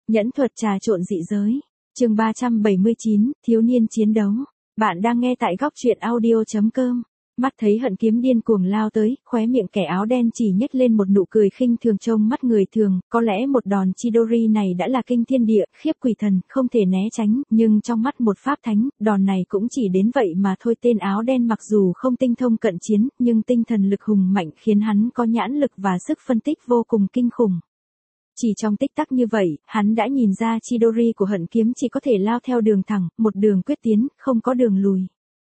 Nhẫn thuật trà trộn dị giới. Chương 379, thiếu niên chiến đấu. Bạn đang nghe tại góc truyện audio.com. Mắt thấy hận kiếm điên cuồng lao tới, khóe miệng kẻ áo đen chỉ nhếch lên một nụ cười khinh thường trông mắt người thường, có lẽ một đòn Chidori này đã là kinh thiên địa, khiếp quỷ thần, không thể né tránh, nhưng trong mắt một pháp thánh, đòn này cũng chỉ đến vậy mà thôi. Tên áo đen mặc dù không tinh thông cận chiến, nhưng tinh thần lực hùng mạnh khiến hắn có nhãn lực và sức phân tích vô cùng kinh khủng. Chỉ trong tích tắc như vậy, hắn đã nhìn ra Chidori của hận kiếm chỉ có thể lao theo đường thẳng, một đường quyết tiến, không có đường lùi.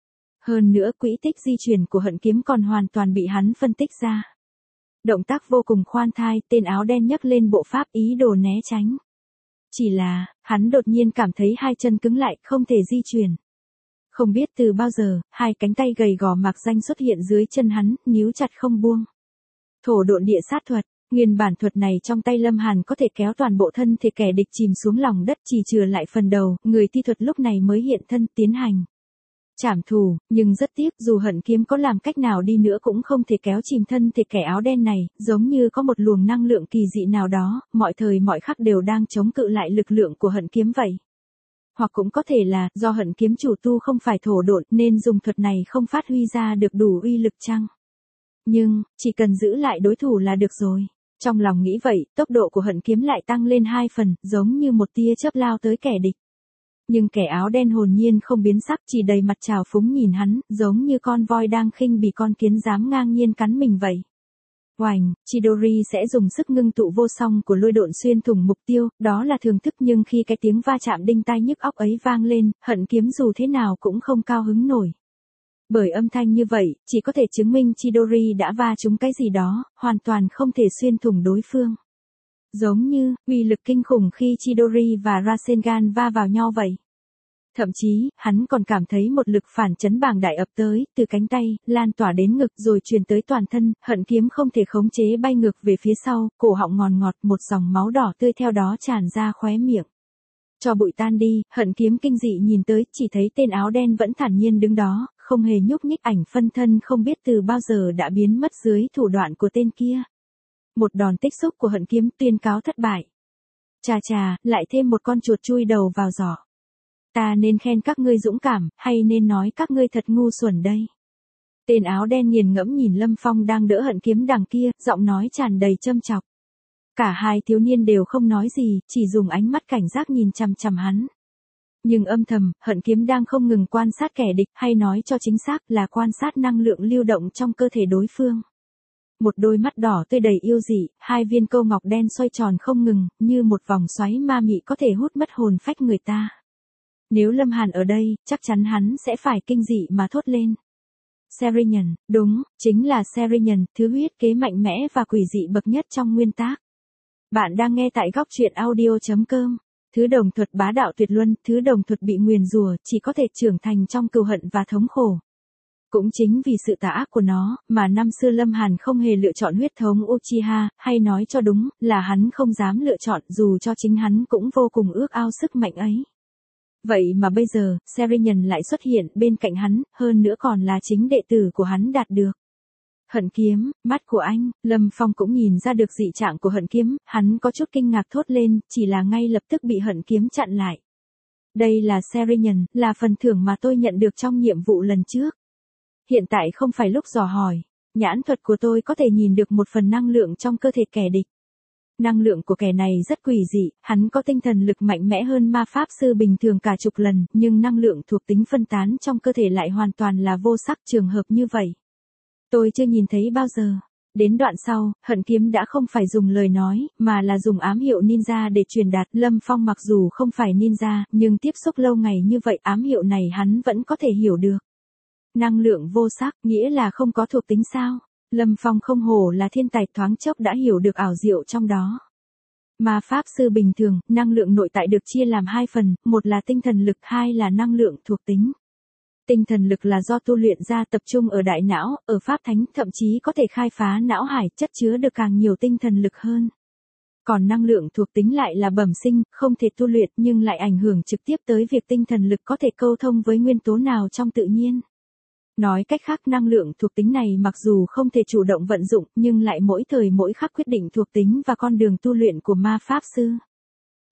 Hơn nữa quỹ tích di chuyển của hận kiếm còn hoàn toàn bị hắn phân tích ra. Động tác vô cùng khoan thai, tên áo đen nhấc lên bộ pháp ý đồ né tránh. Chỉ là, hắn đột nhiên cảm thấy hai chân cứng lại, không thể di chuyển. Không biết từ bao giờ, hai cánh tay gầy gò mạc danh xuất hiện dưới chân hắn, níu chặt không buông. Thổ độn địa sát thuật. Nguyên bản thuật này trong tay Lâm Hàn có thể kéo toàn bộ thân thể kẻ địch chìm xuống lòng đất, chỉ chừa lại phần đầu, người thi thuật lúc này mới hiện thân tiến hành trảm thù, nhưng rất tiếc dù hận kiếm có làm cách nào đi nữa cũng không thể kéo chìm thân thể kẻ áo đen này, giống như có một luồng năng lượng kỳ dị nào đó, mọi thời mọi khắc đều đang chống cự lại lực lượng của hận kiếm vậy. Hoặc cũng có thể là do hận kiếm chủ tu không phải thổ độn nên dùng thuật này không phát huy ra được đủ uy lực chăng? Nhưng, chỉ cần giữ lại đối thủ là được rồi. Trong lòng nghĩ vậy, tốc độ của hận kiếm lại tăng lên 2 phần, giống như một tia chớp lao tới kẻ địch. Nhưng kẻ áo đen hồn nhiên không biến sắc, chỉ đầy mặt trào phúng nhìn hắn, giống như con voi đang khinh bỉ con kiến dám ngang nhiên cắn mình vậy. Oành, Chidori sẽ dùng sức ngưng tụ vô song của lôi độn xuyên thủng mục tiêu, đó là thường thức, nhưng khi cái tiếng va chạm đinh tai nhức óc ấy vang lên, hận kiếm dù thế nào cũng không cao hứng nổi. Bởi âm thanh như vậy, chỉ có thể chứng minh Chidori đã va trúng cái gì đó, hoàn toàn không thể xuyên thủng đối phương. Giống như, uy lực kinh khủng khi Chidori và Rasengan va vào nhau vậy. Thậm chí, hắn còn cảm thấy một lực phản chấn bàng đại ập tới, từ cánh tay, lan tỏa đến ngực rồi truyền tới toàn thân, hận kiếm không thể khống chế bay ngược về phía sau, cổ họng ngòn ngọt, một dòng máu đỏ tươi theo đó tràn ra khóe miệng. Cho bụi tan đi, hận kiếm kinh dị nhìn tới, chỉ thấy tên áo đen vẫn thản nhiên đứng đó, không hề nhúc nhích, ảnh phân thân không biết từ bao giờ đã biến mất dưới thủ đoạn của tên kia. Một đòn tích xúc của hận kiếm tuyên cáo thất bại. Chà chà, lại thêm một con chuột chui đầu vào giỏ. Ta nên khen các ngươi dũng cảm, hay nên nói các ngươi thật ngu xuẩn đây? Tên áo đen nghiền ngẫm nhìn Lâm Phong đang đỡ hận kiếm đằng kia, giọng nói tràn đầy châm chọc. Cả hai thiếu niên đều không nói gì, chỉ dùng ánh mắt cảnh giác nhìn chằm chằm hắn. Nhưng âm thầm, hận kiếm đang không ngừng quan sát kẻ địch, hay nói cho chính xác là quan sát năng lượng lưu động trong cơ thể đối phương. Một đôi mắt đỏ tươi đầy yêu dị, hai viên câu ngọc đen xoay tròn không ngừng, như một vòng xoáy ma mị có thể hút mất hồn phách người ta. Nếu Lâm Hàn ở đây, chắc chắn hắn sẽ phải kinh dị mà thốt lên. Serian, đúng, chính là Serian, thứ huyết kế mạnh mẽ và quỷ dị bậc nhất trong nguyên tác. Bạn đang nghe tại góc truyện audio.com. Thứ đồng thuật bá đạo tuyệt luân, thứ đồng thuật bị nguyền rủa, chỉ có thể trưởng thành trong cừu hận và thống khổ. Cũng chính vì sự tà ác của nó, mà năm xưa Lâm Hàn không hề lựa chọn huyết thống Uchiha, hay nói cho đúng, là hắn không dám lựa chọn dù cho chính hắn cũng vô cùng ước ao sức mạnh ấy. Vậy mà bây giờ, Serian lại xuất hiện bên cạnh hắn, hơn nữa còn là chính đệ tử của hắn đạt được. Hận kiếm, mắt của anh, Lâm Phong cũng nhìn ra được dị trạng của hận kiếm, hắn có chút kinh ngạc thốt lên, chỉ là ngay lập tức bị hận kiếm chặn lại. Đây là Serian, là phần thưởng mà tôi nhận được trong nhiệm vụ lần trước. Hiện tại không phải lúc dò hỏi, nhãn thuật của tôi có thể nhìn được một phần năng lượng trong cơ thể kẻ địch. Năng lượng của kẻ này rất quỷ dị, hắn có tinh thần lực mạnh mẽ hơn ma pháp sư bình thường cả chục lần, nhưng năng lượng thuộc tính phân tán trong cơ thể lại hoàn toàn là vô sắc, trường hợp như vậy. Tôi chưa nhìn thấy bao giờ. Đến đoạn sau, hận kiếm đã không phải dùng lời nói, mà là dùng ám hiệu ninja để truyền đạt. Lâm Phong mặc dù không phải ninja, nhưng tiếp xúc lâu ngày như vậy ám hiệu này hắn vẫn có thể hiểu được. Năng lượng vô sắc, nghĩa là không có thuộc tính sao? Lâm Phong không hổ là thiên tài, thoáng chốc đã hiểu được ảo diệu trong đó. Ma pháp sư bình thường, năng lượng nội tại được chia làm 2 phần, một là tinh thần lực, 2 là năng lượng thuộc tính. Tinh thần lực là do tu luyện ra tập trung ở đại não, ở pháp thánh, thậm chí có thể khai phá não hải, chất chứa được càng nhiều tinh thần lực hơn. Còn năng lượng thuộc tính lại là bẩm sinh, không thể tu luyện nhưng lại ảnh hưởng trực tiếp tới việc tinh thần lực có thể câu thông với nguyên tố nào trong tự nhiên. Nói cách khác, năng lượng thuộc tính này mặc dù không thể chủ động vận dụng nhưng lại mỗi thời mỗi khắc quyết định thuộc tính và con đường tu luyện của ma pháp sư.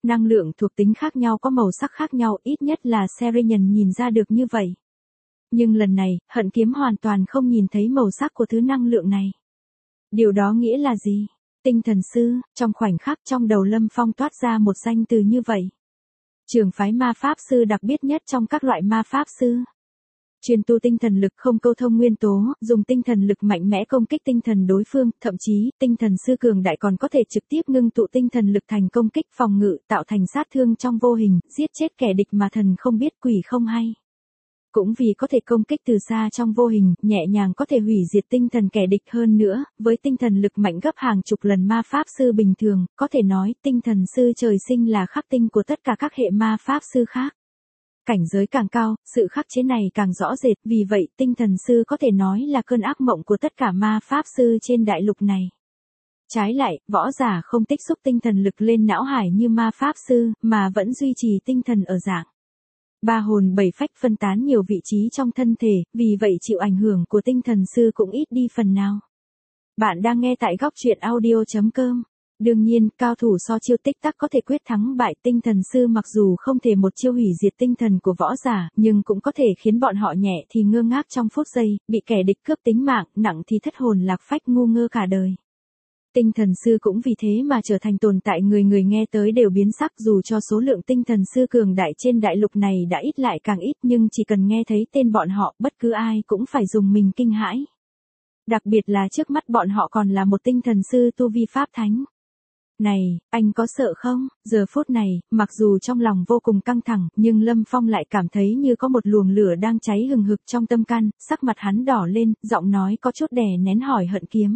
Năng lượng thuộc tính khác nhau có màu sắc khác nhau, ít nhất là Seren nhìn ra được như vậy. Nhưng lần này, hận kiếm hoàn toàn không nhìn thấy màu sắc của thứ năng lượng này. Điều đó nghĩa là gì? Tinh thần sư, trong khoảnh khắc trong đầu Lâm Phong toát ra một danh từ như vậy. Trường phái ma pháp sư đặc biệt nhất trong các loại ma pháp sư. Chuyên tu tinh thần lực không câu thông nguyên tố, dùng tinh thần lực mạnh mẽ công kích tinh thần đối phương, thậm chí, tinh thần sư cường đại còn có thể trực tiếp ngưng tụ tinh thần lực thành công kích phòng ngự, tạo thành sát thương trong vô hình, giết chết kẻ địch mà thần không biết quỷ không hay. Cũng vì có thể công kích từ xa trong vô hình, nhẹ nhàng có thể hủy diệt tinh thần kẻ địch hơn nữa, với tinh thần lực mạnh gấp hàng chục lần ma pháp sư bình thường, có thể nói tinh thần sư trời sinh là khắc tinh của tất cả các hệ ma pháp sư khác. Cảnh giới càng cao, sự khắc chế này càng rõ rệt, vì vậy tinh thần sư có thể nói là cơn ác mộng của tất cả ma pháp sư trên đại lục này. Trái lại, võ giả không tích xúc tinh thần lực lên não hải như ma pháp sư, mà vẫn duy trì tinh thần ở dạng ba hồn bảy phách phân tán nhiều vị trí trong thân thể, vì vậy chịu ảnh hưởng của tinh thần sư cũng ít đi phần nào. Bạn đang nghe tại góc truyện audio.com. Đương nhiên, cao thủ so chiêu tích tắc có thể quyết thắng bại tinh thần sư, mặc dù không thể một chiêu hủy diệt tinh thần của võ giả, nhưng cũng có thể khiến bọn họ nhẹ thì ngơ ngác trong phút giây, bị kẻ địch cướp tính mạng, nặng thì thất hồn lạc phách ngu ngơ cả đời. Tinh thần sư cũng vì thế mà trở thành tồn tại người người nghe tới đều biến sắc, dù cho số lượng tinh thần sư cường đại trên đại lục này đã ít lại càng ít, nhưng chỉ cần nghe thấy tên bọn họ, bất cứ ai cũng phải dùng mình kinh hãi. Đặc biệt là trước mắt bọn họ còn là một tinh thần sư tu vi pháp thánh. Này, anh có sợ không? Giờ phút này, mặc dù trong lòng vô cùng căng thẳng, nhưng Lâm Phong lại cảm thấy như có một luồng lửa đang cháy hừng hực trong tâm can, sắc mặt hắn đỏ lên, giọng nói có chút đè nén hỏi hận kiếm.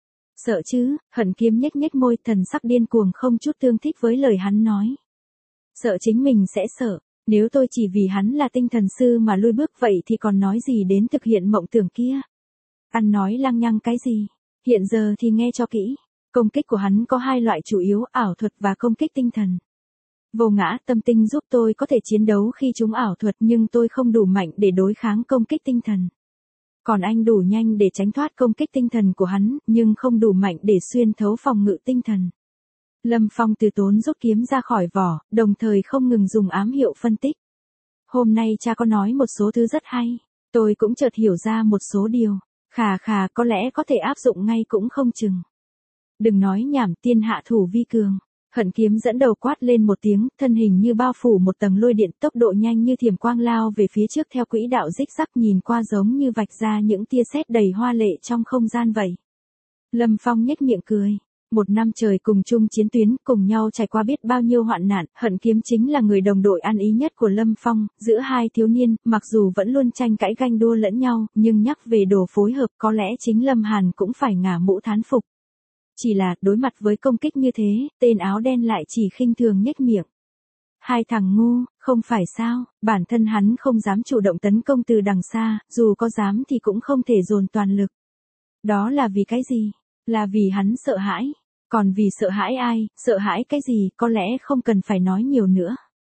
Sợ chứ? Hận kiếm nhếch nhếch môi, thần sắc điên cuồng không chút tương thích với lời hắn nói. Sợ chính mình sẽ sợ, nếu tôi chỉ vì hắn là tinh thần sư mà lui bước vậy thì còn nói gì đến thực hiện mộng tưởng kia. Ăn nói lăng nhăng cái gì? Hiện giờ thì nghe cho kỹ. Công kích của hắn có hai loại chủ yếu, ảo thuật và công kích tinh thần. Vô ngã tâm tinh giúp tôi có thể chiến đấu khi chúng ảo thuật, nhưng tôi không đủ mạnh để đối kháng công kích tinh thần. Còn anh đủ nhanh để tránh thoát công kích tinh thần của hắn, nhưng không đủ mạnh để xuyên thấu phòng ngự tinh thần. Lâm Phong từ tốn rút kiếm ra khỏi vỏ, đồng thời không ngừng dùng ám hiệu phân tích. Hôm nay cha có nói một số thứ rất hay, tôi cũng chợt hiểu ra một số điều. Khà có lẽ có thể áp dụng ngay cũng không chừng. Đừng nói nhảm, tiên hạ thủ vi cường. Hận kiếm dẫn đầu quát lên một tiếng, thân hình như bao phủ một tầng lôi điện, tốc độ nhanh như thiểm quang lao về phía trước theo quỹ đạo rích rắc, nhìn qua giống như vạch ra những tia sét đầy hoa lệ trong không gian vậy. Lâm Phong nhếch miệng cười. Một năm trời cùng chung chiến tuyến, cùng nhau trải qua biết bao nhiêu hoạn nạn, hận kiếm chính là người đồng đội ăn ý nhất của Lâm Phong. Giữa hai thiếu niên, mặc dù vẫn luôn tranh cãi ganh đua lẫn nhau, nhưng nhắc về đồ phối hợp có lẽ chính Lâm Hàn cũng phải ngả mũ thán phục. Chỉ là, đối mặt với công kích như thế, tên áo đen lại chỉ khinh thường nhếch miệng. Hai thằng ngu, không phải sao, bản thân hắn không dám chủ động tấn công từ đằng xa, dù có dám thì cũng không thể dồn toàn lực. Đó là vì cái gì? Là vì hắn sợ hãi. Còn vì sợ hãi ai, sợ hãi cái gì, có lẽ không cần phải nói nhiều nữa.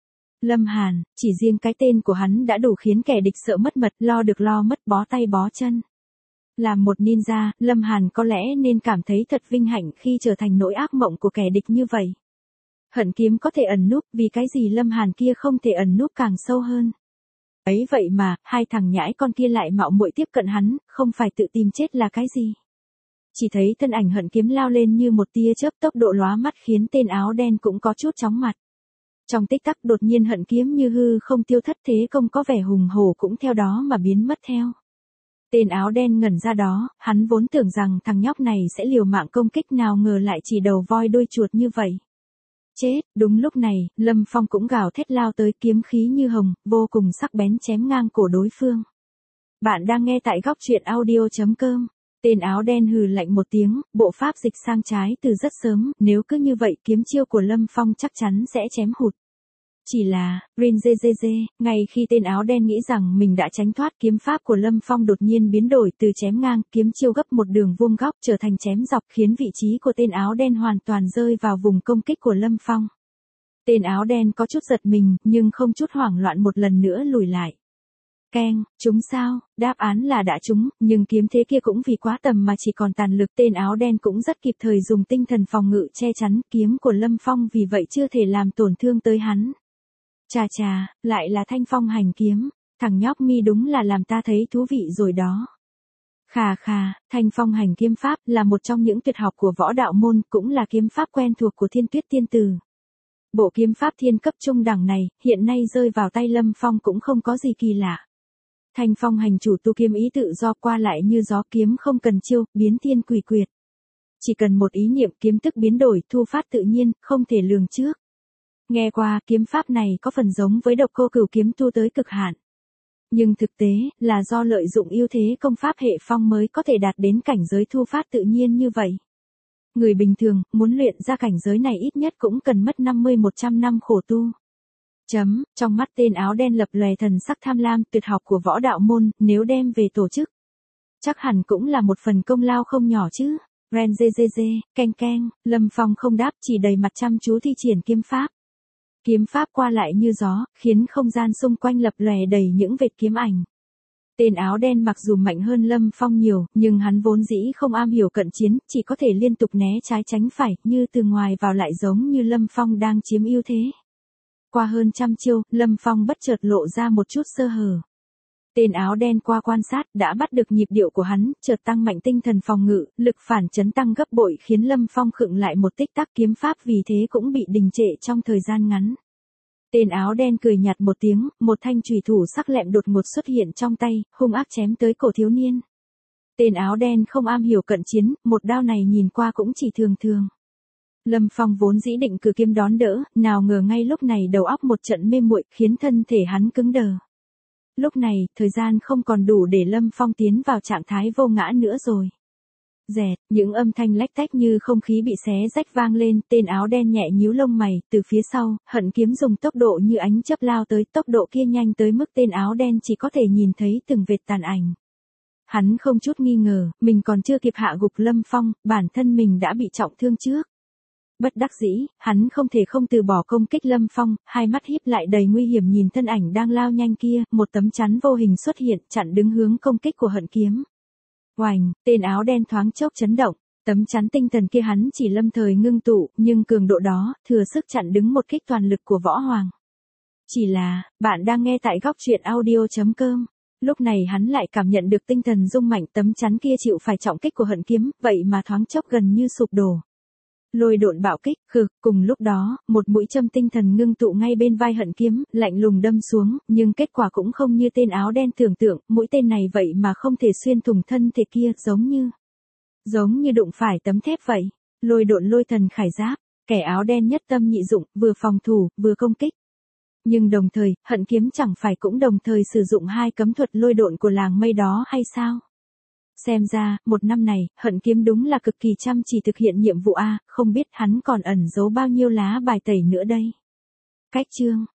Lâm Hàn, chỉ riêng cái tên của hắn đã đủ khiến kẻ địch sợ mất mật, lo được lo mất, bó tay bó chân. Làm một ninja, Lâm Hàn có lẽ nên cảm thấy thật vinh hạnh khi trở thành nỗi ác mộng của kẻ địch như vậy. Hận kiếm có thể ẩn núp, vì cái gì Lâm Hàn kia không thể ẩn núp càng sâu hơn. Ấy vậy mà, hai thằng nhãi con kia lại mạo muội tiếp cận hắn, không phải tự tìm chết là cái gì. Chỉ thấy thân ảnh hận kiếm lao lên như một tia chớp, tốc độ lóa mắt khiến tên áo đen cũng có chút chóng mặt. Trong tích tắc đột nhiên hận kiếm như hư không tiêu thất, thế công có vẻ hùng hổ cũng theo đó mà biến mất theo. Tên áo đen ngẩn ra đó, hắn vốn tưởng rằng thằng nhóc này sẽ liều mạng công kích, nào ngờ lại chỉ đầu voi đuôi chuột như vậy. Chết, đúng lúc này, Lâm Phong cũng gào thét lao tới, kiếm khí như hồng, vô cùng sắc bén chém ngang cổ đối phương. Bạn đang nghe tại góc truyện audio.com. Tên áo đen hừ lạnh một tiếng, bộ pháp dịch sang trái từ rất sớm, nếu cứ như vậy kiếm chiêu của Lâm Phong chắc chắn sẽ chém hụt. Chỉ là, ngay khi tên áo đen nghĩ rằng mình đã tránh thoát, kiếm pháp của Lâm Phong đột nhiên biến đổi, từ chém ngang, kiếm chiêu gấp một đường vuông góc trở thành chém dọc, khiến vị trí của tên áo đen hoàn toàn rơi vào vùng công kích của Lâm Phong. Tên áo đen có chút giật mình, nhưng không chút hoảng loạn, một lần nữa lùi lại. Keng, trúng sao, đáp án là đã trúng, nhưng kiếm thế kia cũng vì quá tầm mà chỉ còn tàn lực. Tên áo đen cũng rất kịp thời dùng tinh thần phòng ngự che chắn kiếm của Lâm Phong, vì vậy chưa thể làm tổn thương tới hắn. Chà chà, lại là thanh phong hành kiếm, thằng nhóc mi đúng là làm ta thấy thú vị rồi đó. Khà khà, thanh phong hành kiếm pháp là một trong những tuyệt học của võ đạo môn, cũng là kiếm pháp quen thuộc của Thiên Tuyết Tiên Tử. Bộ kiếm pháp thiên cấp trung đẳng này, hiện nay rơi vào tay Lâm Phong cũng không có gì kỳ lạ. Thanh phong hành chủ tu kiếm ý tự do, qua lại như gió, kiếm không cần chiêu, biến thiên quỷ quyệt. Chỉ cần một ý niệm, kiếm tức biến đổi, thu phát tự nhiên, không thể lường trước. Nghe qua, kiếm pháp này có phần giống với độc cô cửu kiếm tu tới cực hạn. Nhưng thực tế, là do lợi dụng ưu thế công pháp hệ phong mới có thể đạt đến cảnh giới thu phát tự nhiên như vậy. Người bình thường, muốn luyện ra cảnh giới này ít nhất cũng cần mất 50-100 năm khổ tu. Trong mắt tên áo đen lập lòe thần sắc tham lam. Tuyệt học của võ đạo môn, nếu đem về tổ chức, chắc hẳn cũng là một phần công lao không nhỏ chứ. Ren dê, keng, Lâm Phong không đáp, chỉ đầy mặt chăm chú thi triển kiếm pháp. Kiếm pháp qua lại như gió, khiến không gian xung quanh lập lòe đầy những vệt kiếm ảnh. Tên áo đen mặc dù mạnh hơn Lâm Phong nhiều, nhưng hắn vốn dĩ không am hiểu cận chiến, chỉ có thể liên tục né trái tránh phải, như từ ngoài vào lại giống như Lâm Phong đang chiếm ưu thế. Qua hơn trăm chiêu, Lâm Phong bất chợt lộ ra một chút sơ hở. Tên áo đen qua quan sát, đã bắt được nhịp điệu của hắn, chợt tăng mạnh tinh thần phòng ngự, lực phản chấn tăng gấp bội khiến Lâm Phong khựng lại một tích tắc, kiếm pháp vì thế cũng bị đình trệ trong thời gian ngắn. Tên áo đen cười nhạt một tiếng, một thanh chùy thủ sắc lẹm đột ngột xuất hiện trong tay, hung ác chém tới cổ thiếu niên. Tên áo đen không am hiểu cận chiến, một đao này nhìn qua cũng chỉ thường thường. Lâm Phong vốn dĩ định cử kiếm đón đỡ, nào ngờ ngay lúc này đầu óc một trận mê muội, khiến thân thể hắn cứng đờ. Lúc này, thời gian không còn đủ để Lâm Phong tiến vào trạng thái vô ngã nữa rồi. Rẹt, những âm thanh lách tách như không khí bị xé rách vang lên, tên áo đen nhẹ nhíu lông mày, từ phía sau, hận kiếm dùng tốc độ như ánh chớp lao tới, tốc độ kia nhanh tới mức tên áo đen chỉ có thể nhìn thấy từng vệt tàn ảnh. Hắn không chút nghi ngờ, mình còn chưa kịp hạ gục Lâm Phong, bản thân mình đã bị trọng thương trước. Bất đắc dĩ, hắn không thể không từ bỏ công kích Lâm Phong, hai mắt híp lại đầy nguy hiểm nhìn thân ảnh đang lao nhanh kia, một tấm chắn vô hình xuất hiện, chặn đứng hướng công kích của hận kiếm. Oành, tên áo đen thoáng chốc chấn động, tấm chắn tinh thần kia hắn chỉ lâm thời ngưng tụ, nhưng cường độ đó, thừa sức chặn đứng một kích toàn lực của võ hoàng. Chỉ là, bạn đang nghe tại góc truyện audio.com. Lúc này hắn lại cảm nhận được tinh thần rung mạnh, tấm chắn kia chịu phải trọng kích của hận kiếm, vậy mà thoáng chốc gần như sụp đổ. Lôi độn bạo kích, cùng lúc đó, một mũi châm tinh thần ngưng tụ ngay bên vai hận kiếm, lạnh lùng đâm xuống, nhưng kết quả cũng không như tên áo đen tưởng tượng, mũi tên này vậy mà không thể xuyên thủng thân thể kia, giống như đụng phải tấm thép vậy. Lôi độn lôi thần khải giáp, kẻ áo đen nhất tâm nhị dụng, vừa phòng thủ, vừa công kích. Nhưng đồng thời, hận kiếm chẳng phải cũng đồng thời sử dụng hai cấm thuật lôi độn của làng mây đó hay sao? Xem ra, một năm này, hận kiếm đúng là cực kỳ chăm chỉ thực hiện nhiệm vụ a, không biết hắn còn ẩn giấu bao nhiêu lá bài tẩy nữa đây. Cách chương